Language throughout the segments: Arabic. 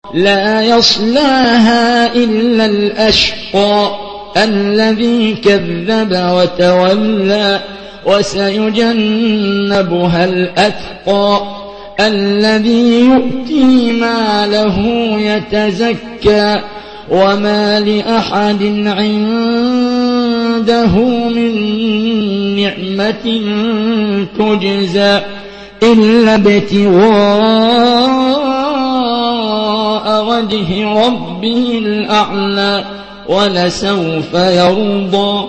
لا يصلاها إلا الأشقى الذي كذب وتولى وسيجنبها الأتقى الذي يؤتي ماله يتزكى وما لأحد عنده من نعمة تجزى إلا ابتغاء وجه ربه الأعلى ولسوف يرضى.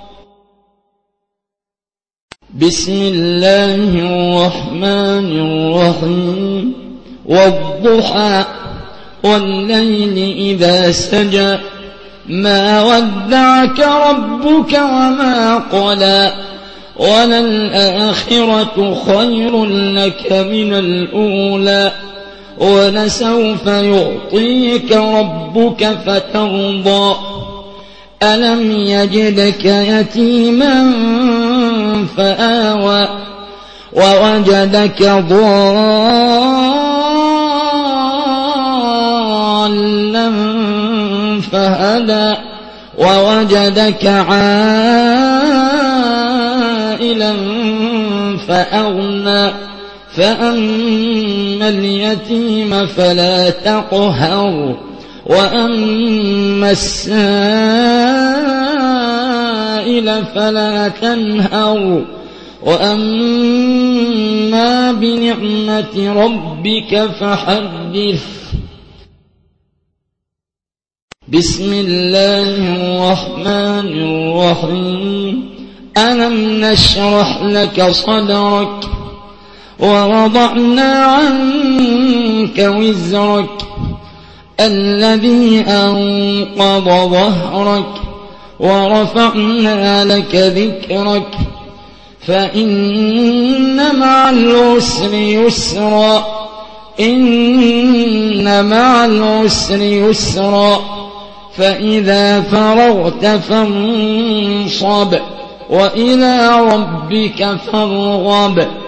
بسم الله الرحمن الرحيم والضحى والليل إذا سجى ما ودعك ربك وما قلى وللآخرة خير لك من الأولى ولسوف يعطيك ربك فترضى ألم يجدك يتيما فآوى ووجدك ضالا فهدى ووجدك عائلا فأغنى فأما اليتيم فلا تقهر وأما السائل فلا تنهر وأما بنعمة ربك فحدث. بسم الله الرحمن الرحيم ألم نشرح لك صدرك ووضعنا عنك وزرك الذي أنقض ظهرك ورفعنا لك ذكرك فإن مع العسر يسرا إن مع العسر يسرا فإذا فرغت فانصب وإلى ربك فارغب